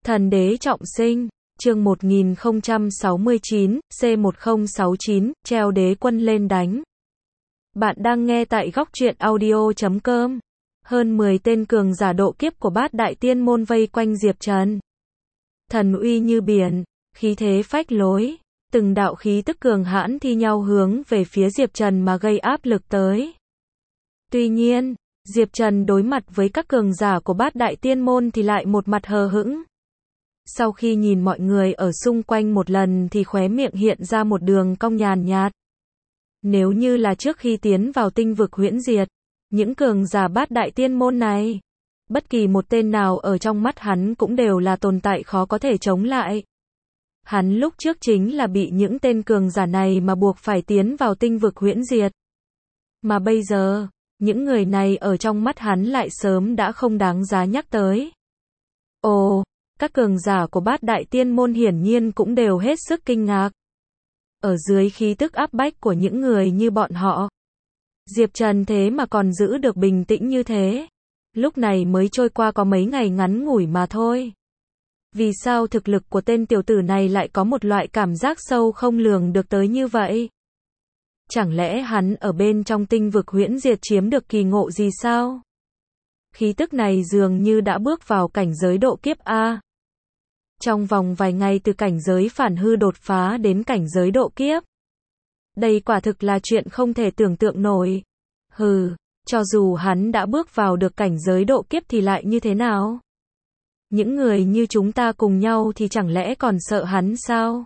Thần đế trọng sinh, chương 1069, C1069, treo đế quân lên đánh. Bạn đang nghe tại góc truyện audio.com. Hơn 10 tên cường giả độ kiếp của Bát Đại Tiên Môn vây quanh Diệp Trần. Thần uy như biển, khí thế phách lối, từng đạo khí tức cường hãn thi nhau hướng về phía Diệp Trần mà gây áp lực tới. Tuy nhiên, Diệp Trần đối mặt với các cường giả của Bát Đại Tiên Môn thì lại một mặt hờ hững. Sau khi nhìn mọi người ở xung quanh một lần thì khóe miệng hiện ra một đường cong nhàn nhạt. Nếu như là trước khi tiến vào tinh vực huyễn diệt, những cường giả Bát Đại Tiên Môn này, bất kỳ một tên nào ở trong mắt hắn cũng đều là tồn tại khó có thể chống lại. Hắn lúc trước chính là bị những tên cường giả này mà buộc phải tiến vào tinh vực huyễn diệt. Mà bây giờ, những người này ở trong mắt hắn lại sớm đã không đáng giá nhắc tới. Ồ, các cường giả của Bát Đại Tiên Môn hiển nhiên cũng đều hết sức kinh ngạc. Ở dưới khí tức áp bách của những người như bọn họ, Diệp Trần thế mà còn giữ được bình tĩnh như thế. Lúc này mới trôi qua có mấy ngày ngắn ngủi mà thôi. Vì sao thực lực của tên tiểu tử này lại có một loại cảm giác sâu không lường được tới như vậy? Chẳng lẽ hắn ở bên trong tinh vực huyễn diệt chiếm được kỳ ngộ gì sao? Khí tức này dường như đã bước vào cảnh giới độ kiếp A. Trong vòng vài ngày từ cảnh giới phản hư đột phá đến cảnh giới độ kiếp. Đây quả thực là chuyện không thể tưởng tượng nổi. Hừ, cho dù hắn đã bước vào được cảnh giới độ kiếp thì lại như thế nào? Những người như chúng ta cùng nhau thì chẳng lẽ còn sợ hắn sao?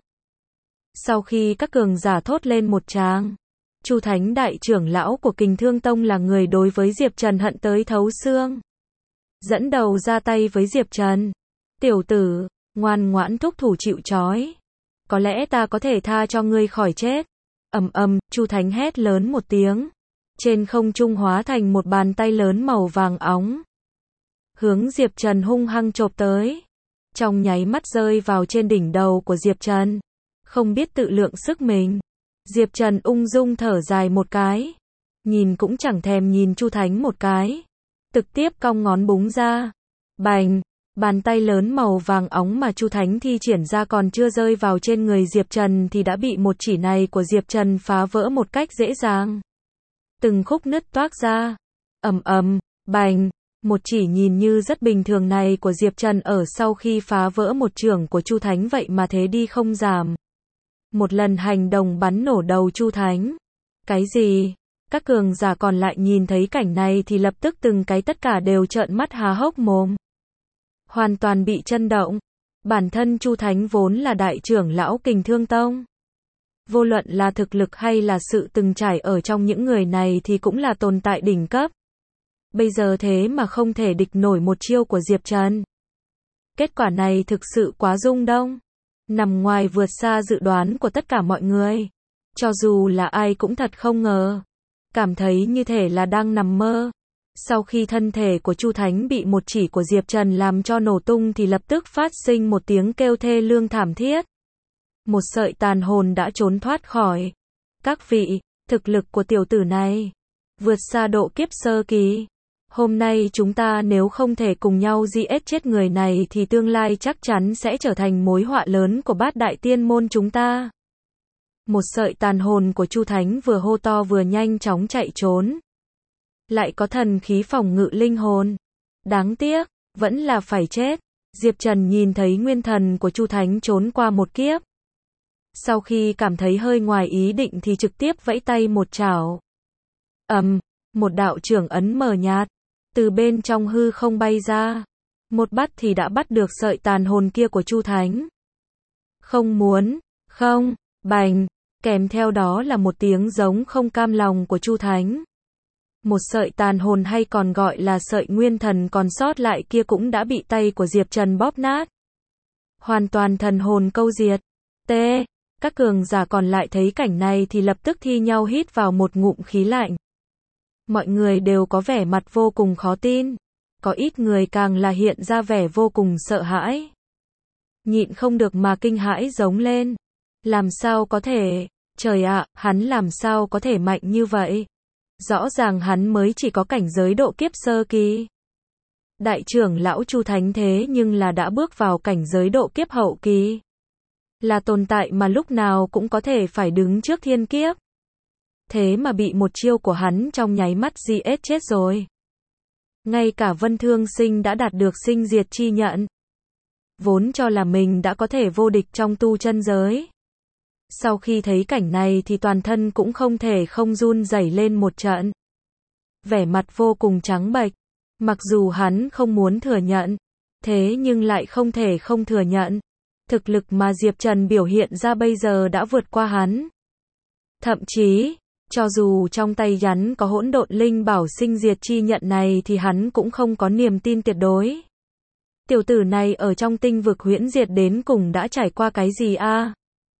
Sau khi các cường giả thốt lên một tràng, Chu Thánh đại trưởng lão của Kình Thương Tông là người đối với Diệp Trần hận tới thấu xương. Dẫn đầu ra tay với Diệp Trần. Tiểu tử, ngoan ngoãn thúc thủ chịu trói. Có lẽ ta có thể tha cho ngươi khỏi chết. Chu Thánh hét lớn một tiếng. Trên không trung hóa thành một bàn tay lớn màu vàng óng. Hướng Diệp Trần hung hăng chộp tới. Trong nháy mắt rơi vào trên đỉnh đầu của Diệp Trần. Không biết tự lượng sức mình. Diệp Trần ung dung thở dài một cái. Nhìn cũng chẳng thèm nhìn Chu Thánh một cái. Trực tiếp cong ngón búng ra. Bành! Bàn tay lớn màu vàng óng mà Chu Thánh thi triển ra còn chưa rơi vào trên người Diệp Trần thì đã bị một chỉ này của Diệp Trần phá vỡ một cách dễ dàng. Từng khúc nứt toác ra. Bành! Một chỉ nhìn như rất bình thường này của Diệp Trần ở sau khi phá vỡ một chưởng của Chu Thánh vậy mà thế đi không giảm. Một lần hành động bắn nổ đầu Chu Thánh. Cái gì? Các cường giả còn lại nhìn thấy cảnh này thì lập tức từng cái tất cả đều trợn mắt há hốc mồm. Hoàn toàn bị chấn động. Bản thân Chu Thánh vốn là đại trưởng lão Kình Thương Tông. Vô luận là thực lực hay là sự từng trải ở trong những người này thì cũng là tồn tại đỉnh cấp. Bây giờ thế mà không thể địch nổi một chiêu của Diệp Trần. Kết quả này thực sự quá rung động. Nằm ngoài vượt xa dự đoán của tất cả mọi người. Cho dù là ai cũng thật không ngờ. Cảm thấy như thể là đang nằm mơ. Sau khi thân thể của Chu Thánh bị một chỉ của Diệp Trần làm cho nổ tung thì lập tức phát sinh một tiếng kêu thê lương thảm thiết. Một sợi tàn hồn đã trốn thoát khỏi. Các vị, thực lực của tiểu tử này vượt xa độ kiếp sơ kỳ. Hôm nay chúng ta nếu không thể cùng nhau giết chết người này thì tương lai chắc chắn sẽ trở thành mối họa lớn của Bát Đại Tiên Môn chúng ta. Một sợi tàn hồn của Chu Thánh vừa hô to vừa nhanh chóng chạy trốn. Lại có thần khí phòng ngự linh hồn. Đáng tiếc, vẫn là phải chết. Diệp Trần nhìn thấy nguyên thần của Chu Thánh trốn qua một kiếp. Sau khi cảm thấy hơi ngoài ý định thì trực tiếp vẫy tay một chảo. Một đạo trưởng ấn mờ nhạt. Từ bên trong hư không bay ra. Một bắt thì đã bắt được sợi tàn hồn kia của Chu Thánh. Không muốn, không, bành. Kèm theo đó là một tiếng giống không cam lòng của Chu Thánh. Một sợi tàn hồn hay còn gọi là sợi nguyên thần còn sót lại kia cũng đã bị tay của Diệp Trần bóp nát. Hoàn toàn thần hồn câu diệt. Các cường giả còn lại thấy cảnh này thì lập tức thi nhau hít vào một ngụm khí lạnh. Mọi người đều có vẻ mặt vô cùng khó tin. Có ít người càng là hiện ra vẻ vô cùng sợ hãi. Nhịn không được mà kinh hãi giống lên. Làm sao có thể? Trời ạ, hắn làm sao có thể mạnh như vậy? Rõ ràng hắn mới chỉ có cảnh giới độ kiếp sơ kỳ. Đại trưởng lão Chu Thánh thế nhưng là đã bước vào cảnh giới độ kiếp hậu kỳ. Là tồn tại mà lúc nào cũng có thể phải đứng trước thiên kiếp. Thế mà bị một chiêu của hắn trong nháy mắt giết chết rồi. Ngay cả Vân Thương Sinh đã đạt được sinh diệt chi nhận. Vốn cho là mình đã có thể vô địch trong tu chân giới. Sau khi thấy cảnh này thì toàn thân cũng không thể không run rẩy lên một trận. Vẻ mặt vô cùng trắng bệch. Mặc dù hắn không muốn thừa nhận, thế nhưng lại không thể không thừa nhận. Thực lực mà Diệp Trần biểu hiện ra bây giờ đã vượt qua hắn. Thậm chí, cho dù trong tay hắn có hỗn độn linh bảo sinh diệt chi nhận này thì hắn cũng không có niềm tin tuyệt đối. Tiểu tử này ở trong tinh vực huyễn diệt đến cùng đã trải qua cái gì a?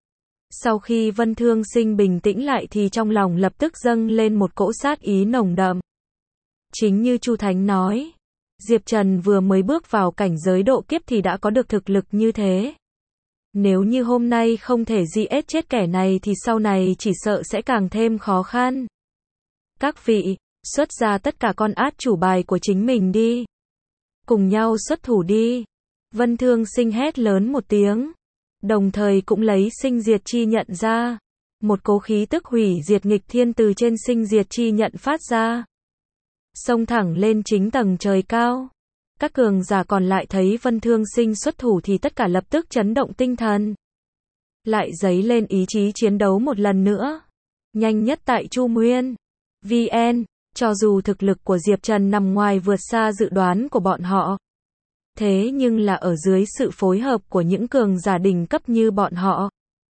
Sau khi Vân Thương Sinh bình tĩnh lại thì trong lòng lập tức dâng lên một cỗ sát ý nồng đậm. Chính như Chu Thánh nói, Diệp Trần vừa mới bước vào cảnh giới độ kiếp thì đã có được thực lực như thế. Nếu như hôm nay không thể giết chết kẻ này thì sau này chỉ sợ sẽ càng thêm khó khăn. Các vị, xuất ra tất cả con át chủ bài của chính mình đi. Cùng nhau xuất thủ đi. Vân Thương Sinh hét lớn một tiếng. Đồng thời cũng lấy sinh diệt chi nhận ra. Một cỗ khí tức hủy diệt nghịch thiên từ trên sinh diệt chi nhận phát ra. Xông thẳng lên chính tầng trời cao. Các cường giả còn lại thấy Vân Thương Sinh xuất thủ thì tất cả lập tức chấn động tinh thần. Lại dấy lên ý chí chiến đấu một lần nữa. Nhanh nhất tại Chu Nguyên. VN, cho dù thực lực của Diệp Trần nằm ngoài vượt xa dự đoán của bọn họ. Thế nhưng là ở dưới sự phối hợp của những cường giả đỉnh cấp như bọn họ.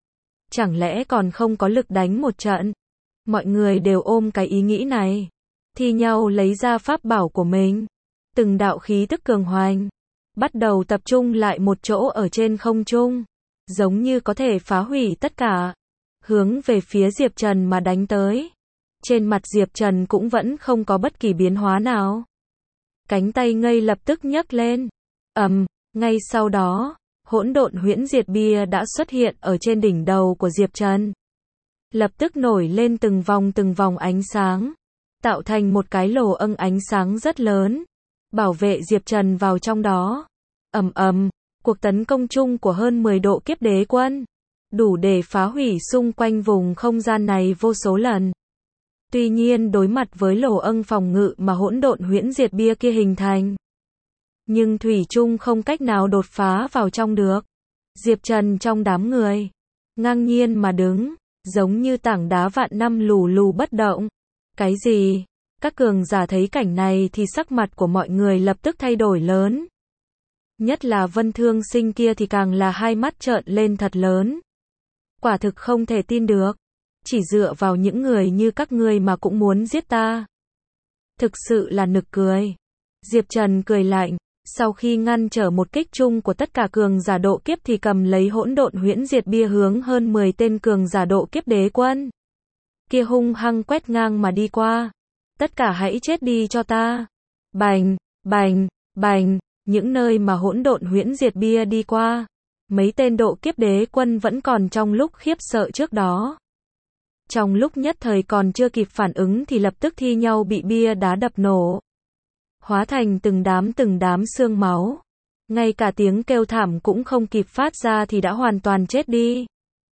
Chẳng lẽ còn không có lực đánh một trận? Mọi người đều ôm cái ý nghĩ này. Thi nhau lấy ra pháp bảo của mình. Từng đạo khí tức cường hoành. Bắt đầu tập trung lại một chỗ ở trên không trung. Giống như có thể phá hủy tất cả. Hướng về phía Diệp Trần mà đánh tới. Trên mặt Diệp Trần cũng vẫn không có bất kỳ biến hóa nào. Cánh tay ngay lập tức nhấc lên. Ngay sau đó, hỗn độn huyễn diệt bia đã xuất hiện ở trên đỉnh đầu của Diệp Trần. Lập tức nổi lên từng vòng ánh sáng. Tạo thành một cái lỗ ân ánh sáng rất lớn. Bảo vệ Diệp Trần vào trong đó. Cuộc tấn công chung của hơn 10 độ kiếp đế quân. Đủ để phá hủy xung quanh vùng không gian này vô số lần. Tuy nhiên đối mặt với lỗ ân phòng ngự mà hỗn độn huyễn diệt bia kia hình thành. Nhưng thủy chung không cách nào đột phá vào trong được. Diệp Trần trong đám người. Ngang nhiên mà đứng. Giống như tảng đá vạn năm lù lù bất động. Cái gì? Các cường giả thấy cảnh này thì sắc mặt của mọi người lập tức thay đổi lớn. Nhất là Vân Thương Sinh kia thì càng là hai mắt trợn lên thật lớn. Quả thực không thể tin được. Chỉ dựa vào những người như các ngươi mà cũng muốn giết ta. Thực sự là nực cười. Diệp Trần cười lạnh. Sau khi ngăn trở một kích chung của tất cả cường giả độ kiếp thì cầm lấy hỗn độn huyễn diệt bia hướng hơn 10 tên cường giả độ kiếp đế quân. Kia hung hăng quét ngang mà đi qua. Tất cả hãy chết đi cho ta. Bành, bành, bành, những nơi mà hỗn độn huyễn diệt bia đi qua. Mấy tên độ kiếp đế quân vẫn còn trong lúc khiếp sợ trước đó. Trong lúc nhất thời còn chưa kịp phản ứng thì lập tức thi nhau bị bia đá đập nổ. Hóa thành từng đám xương máu. Ngay cả tiếng kêu thảm cũng không kịp phát ra thì đã hoàn toàn chết đi.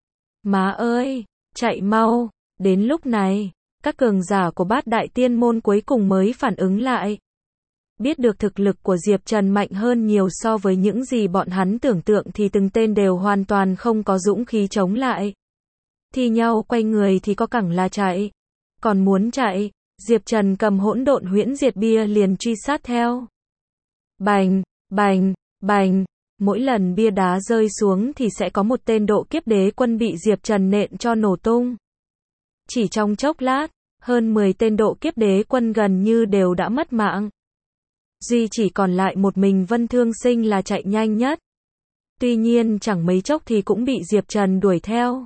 Má ơi, chạy mau. Đến lúc này, các cường giả của Bát Đại Tiên Môn cuối cùng mới phản ứng lại. Biết được thực lực của Diệp Trần mạnh hơn nhiều so với những gì bọn hắn tưởng tượng thì từng tên đều hoàn toàn không có dũng khí chống lại. Thi nhau quay người thì có cẳng là chạy. Còn muốn chạy, Diệp Trần cầm hỗn độn huyễn diệt bia liền truy sát theo. Bành, bành, bành, mỗi lần bia đá rơi xuống thì sẽ có một tên độ kiếp đế quân bị Diệp Trần nện cho nổ tung. Chỉ trong chốc lát, hơn 10 tên độ kiếp đế quân gần như đều đã mất mạng. Duy chỉ còn lại một mình Vân Thương Sinh là chạy nhanh nhất. Tuy nhiên chẳng mấy chốc thì cũng bị Diệp Trần đuổi theo.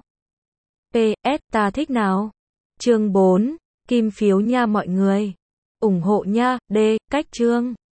PS, ta thích nào? Chương 4, kim phiếu nha mọi người. Ủng hộ nha, cách chương.